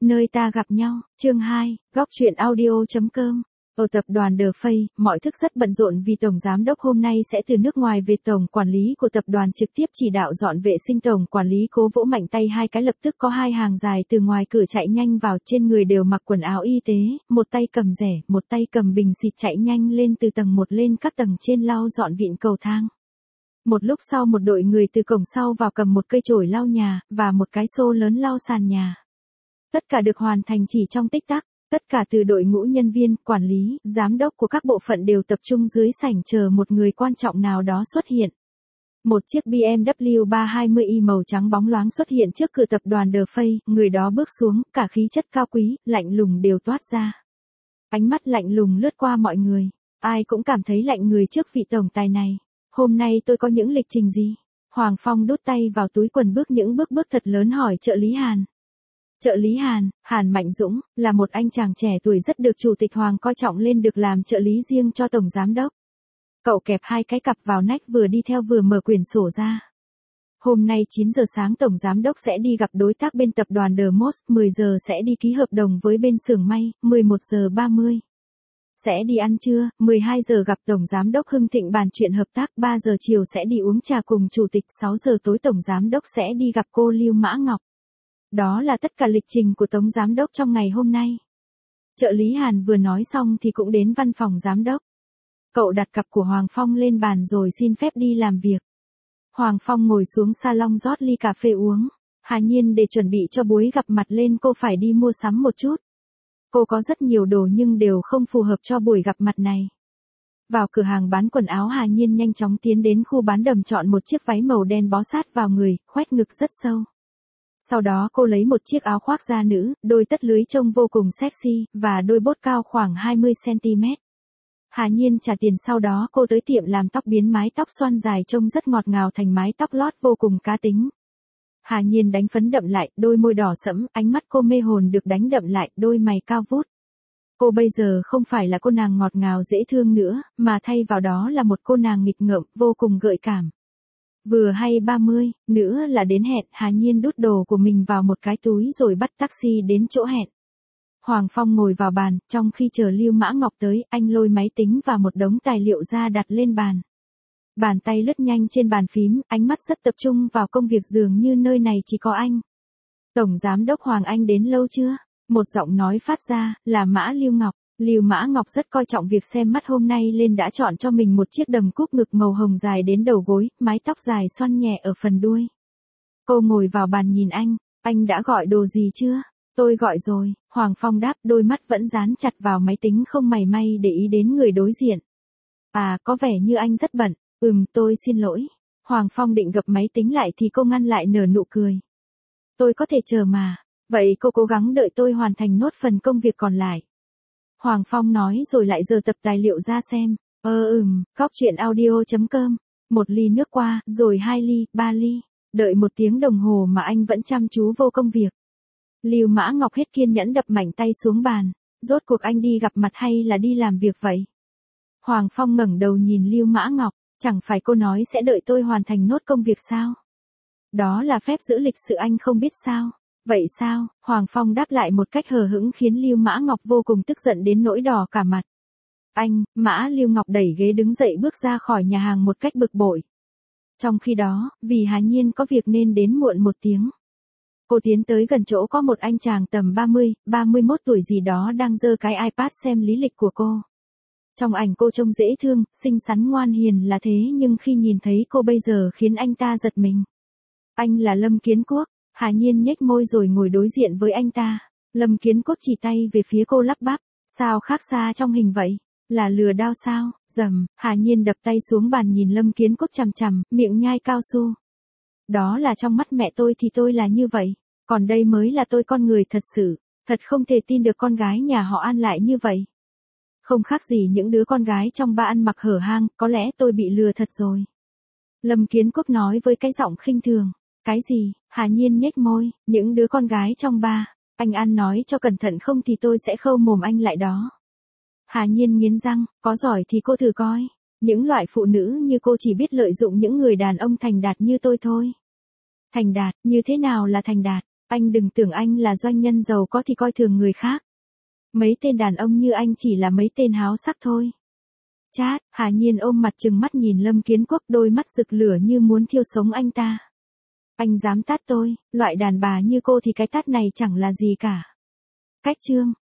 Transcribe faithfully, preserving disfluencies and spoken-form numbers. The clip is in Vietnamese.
Nơi ta gặp nhau, chương hai, góc chuyện audio.com. Ở tập đoàn The Face, mọi thức rất bận rộn vì Tổng Giám đốc hôm nay sẽ từ nước ngoài về. Tổng quản lý của tập đoàn trực tiếp chỉ đạo dọn vệ sinh. Tổng quản lý cố vỗ mạnh tay hai cái, lập tức có hai hàng dài từ ngoài cửa chạy nhanh vào, trên người đều mặc quần áo y tế, một tay cầm rẻ, một tay cầm bình xịt chạy nhanh lên từ tầng một lên các tầng trên lau dọn vịn cầu thang. Một lúc sau một đội người từ cổng sau vào cầm một cây chổi lau nhà, và một cái xô lớn lau sàn nhà. Tất cả được hoàn thành chỉ trong tích tắc, tất cả từ đội ngũ nhân viên, quản lý, giám đốc của các bộ phận đều tập trung dưới sảnh chờ một người quan trọng nào đó xuất hiện. Một chiếc bê em vê ba hai mươi i màu trắng bóng loáng xuất hiện trước cửa tập đoàn The Face, người đó bước xuống, cả khí chất cao quý, lạnh lùng đều toát ra. Ánh mắt lạnh lùng lướt qua mọi người, ai cũng cảm thấy lạnh người trước vị tổng tài này. Hôm nay tôi có những lịch trình gì? Hoàng Phong đút tay vào túi quần bước những bước bước thật lớn hỏi trợ lý Hàn. Trợ lý Hàn, Hàn Mạnh Dũng, là một anh chàng trẻ tuổi rất được Chủ tịch Hoàng coi trọng lên được làm trợ lý riêng cho Tổng Giám đốc. Cậu kẹp hai cái cặp vào nách vừa đi theo vừa mở quyển sổ ra. Hôm nay chín giờ sáng Tổng Giám đốc sẽ đi gặp đối tác bên tập đoàn The Most, mười giờ sẽ đi ký hợp đồng với bên xưởng may, mười một giờ ba mươi. Sẽ đi ăn trưa, mười hai giờ gặp Tổng Giám đốc Hưng Thịnh bàn chuyện hợp tác, ba giờ chiều sẽ đi uống trà cùng Chủ tịch, sáu giờ tối Tổng Giám đốc sẽ đi gặp cô Lưu Mã Ngọc. Đó là tất cả lịch trình của Tổng Giám đốc trong ngày hôm nay. Trợ lý Hàn vừa nói xong thì cũng đến văn phòng Giám đốc. Cậu đặt cặp của Hoàng Phong lên bàn rồi xin phép đi làm việc. Hoàng Phong ngồi xuống salon rót ly cà phê uống. Hà Nhiên để chuẩn bị cho buổi gặp mặt lên cô phải đi mua sắm một chút. Cô có rất nhiều đồ nhưng đều không phù hợp cho buổi gặp mặt này. Vào cửa hàng bán quần áo, Hà Nhiên nhanh chóng tiến đến khu bán đầm chọn một chiếc váy màu đen bó sát vào người, khoét ngực rất sâu. Sau đó cô lấy một chiếc áo khoác da nữ, đôi tất lưới trông vô cùng sexy, và đôi bốt cao khoảng hai mươi xăng ti mét. Hà Nhiên trả tiền, sau đó cô tới tiệm làm tóc biến mái tóc xoăn dài trông rất ngọt ngào thành mái tóc lót vô cùng cá tính. Hà Nhiên đánh phấn đậm lại, đôi môi đỏ sẫm, ánh mắt cô mê hồn được đánh đậm lại, đôi mày cao vút. Cô bây giờ không phải là cô nàng ngọt ngào dễ thương nữa, mà thay vào đó là một cô nàng nghịch ngợm, vô cùng gợi cảm. Vừa hay ba mươi, nữa là đến hẹn, Hà Nhiên đút đồ của mình vào một cái túi rồi bắt taxi đến chỗ hẹn. Hoàng Phong ngồi vào bàn, trong khi chờ Lưu Mã Ngọc tới, anh lôi máy tính và một đống tài liệu ra đặt lên bàn. Bàn tay lướt nhanh trên bàn phím, ánh mắt rất tập trung vào công việc, dường như nơi này chỉ có anh. Tổng Giám đốc Hoàng, anh đến lâu chưa? Một giọng nói phát ra, là Mã Lưu Ngọc. Lưu Mã Ngọc rất coi trọng việc xem mắt, hôm nay lên đã chọn cho mình một chiếc đầm cúc ngực màu hồng dài đến đầu gối, mái tóc dài xoăn nhẹ ở phần đuôi. Cô ngồi vào bàn nhìn anh, anh đã gọi đồ gì chưa? Tôi gọi rồi, Hoàng Phong đáp, đôi mắt vẫn dán chặt vào máy tính không mảy may để ý đến người đối diện. À, có vẻ như anh rất bận. Ừm, tôi xin lỗi. Hoàng Phong định gập máy tính lại thì cô ngăn lại, nở nụ cười. Tôi có thể chờ mà. Vậy cô cố gắng đợi tôi hoàn thành nốt phần công việc còn lại. Hoàng Phong nói rồi lại giở tập tài liệu ra xem. Ơ ừm, góc chuyện audio.com. Một ly nước qua, rồi hai ly, ba ly. Đợi một tiếng đồng hồ mà anh vẫn chăm chú vô công việc. Lưu Mã Ngọc hết kiên nhẫn đập mạnh tay xuống bàn. Rốt cuộc anh đi gặp mặt hay là đi làm việc vậy? Hoàng Phong ngẩng đầu nhìn Lưu Mã Ngọc. Chẳng phải cô nói sẽ đợi tôi hoàn thành nốt công việc sao? Đó là phép giữ lịch sự, anh không biết sao? Vậy sao? Hoàng Phong đáp lại một cách hờ hững khiến Lưu Mã Ngọc vô cùng tức giận đến nỗi đỏ cả mặt. Anh, Mã Lưu Ngọc đẩy ghế đứng dậy bước ra khỏi nhà hàng một cách bực bội. Trong khi đó, vì Hà Nhiên có việc nên đến muộn một tiếng. Cô tiến tới gần chỗ có một anh chàng tầm ba mươi, ba mươi mốt tuổi gì đó đang giơ cái iPad xem lý lịch của cô. Trong ảnh cô trông dễ thương, xinh xắn ngoan hiền là thế, nhưng khi nhìn thấy cô bây giờ khiến anh ta giật mình. Anh là Lâm Kiến Quốc. Hà Nhiên nhếch môi rồi ngồi đối diện với anh ta. Lâm Kiến Quốc chỉ tay về phía cô lắp bắp. Sao khác xa trong hình vậy? Là lừa đao sao? Dầm, Hà Nhiên đập tay xuống bàn nhìn Lâm Kiến Quốc chằm chằm, miệng nhai cao su. Đó là trong mắt mẹ tôi thì tôi là như vậy. Còn đây mới là tôi, con người thật sự. Thật không thể tin được con gái nhà họ An lại như vậy. Không khác gì những đứa con gái trong ba ăn mặc hở hang, có lẽ tôi bị lừa thật rồi. Lâm Kiến Quốc nói với cái giọng khinh thường. Cái gì? Hà Nhiên nhếch môi, những đứa con gái trong ba. Anh ăn nói cho cẩn thận không thì tôi sẽ khâu mồm anh lại đó. Hà Nhiên nghiến răng, có giỏi thì cô thử coi. Những loại phụ nữ như cô chỉ biết lợi dụng những người đàn ông thành đạt như tôi thôi. Thành đạt, như thế nào là thành đạt? Anh đừng tưởng anh là doanh nhân giàu có thì coi thường người khác. Mấy tên đàn ông như anh chỉ là mấy tên háo sắc thôi. Chát, Hà Nhiên ôm mặt trừng mắt nhìn Lâm Kiến Quốc, đôi mắt rực lửa như muốn thiêu sống anh ta. Anh dám tát tôi, loại đàn bà như cô thì cái tát này chẳng là gì cả. Cách chương.